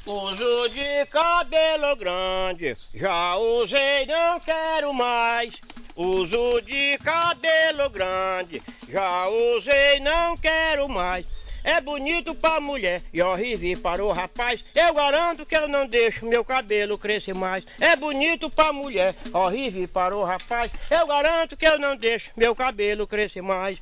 Uso de cabelo grande, já usei, não quero mais. Uso de cabelo grande, já usei, não quero mais. É bonito pra mulher e horrível para o rapaz. Eu garanto que eu não deixo meu cabelo crescer mais. É bonito pra mulher, horrível para o rapaz. Eu garanto que eu não deixo meu cabelo crescer mais.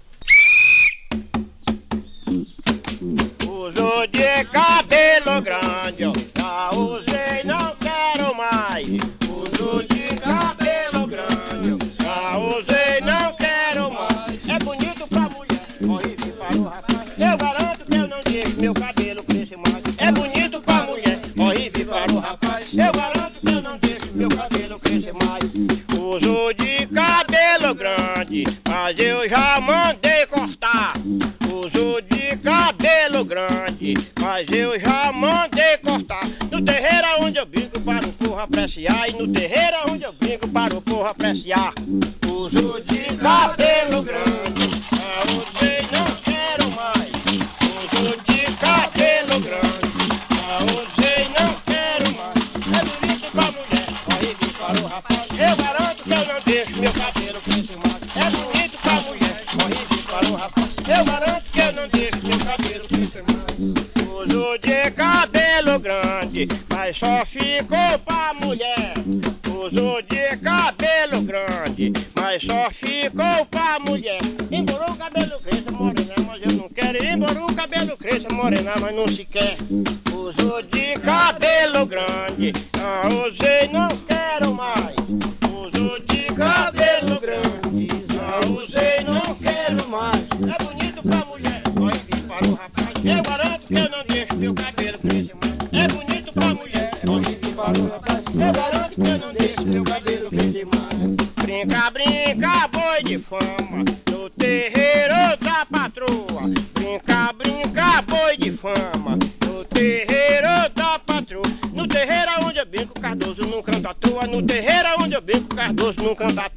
Uso de cabelo grande, já usei, não quero mais. Uso de cabelo grande, já usei, não quero mais. É bonito pra mulher, horrível para o rapaz. Eu garanto que eu não deixo meu cabelo crescer mais. É bonito pra mulher, horrível para o rapaz. Eu garanto que eu não deixo meu cabelo crescer mais. Uso de cabelo grande, mas eu já mandei cortar. Uso de cabelo grande, mas eu já mandei cortar. No terreiro onde eu brinco para o povo apreciar. E no terreiro onde eu brinco para o povo apreciar. Uso de cabelo grande, já usei, não quero mais. Uso de cabelo grande, já usei, não quero mais. É bonito pra mulher, horrível para o rapaz. Eu garanto que eu não deixo meu cabelo crescer mais. É bonito pra mulher, horrível para o rapaz. Eu garanto que eu não deixo meu cabelo crescer mais. Uso de cabelo grande, mas só ficou pra mulher. Uso de cabelo grande, mas só ficou pra mulher. Embora o cabelo cresça, morena, mas eu não quero. Embora o cabelo cresça, morena, mas não se quer. Uso de cabelo grande, já usei, não quero mais. Uso de cabelo grande, já usei, não quero mais. É bonito pra mulher, horrível para o rapaz. Eu garanto que eu não deixo meu cabelo crescer mais. É bonito pra mulher, horrível para o rapaz. Eu garanto que eu não deixo meu cabelo crescer mais. Brinca, brinca, boi de fama, no terreiro da patroa. Brinca, brinca, boi de fama, no terreiro da patroa. No terreiro onde eu brinco, Cardoso não canta à toa. No terreiro onde eu brinco, Cardoso não canta à toa.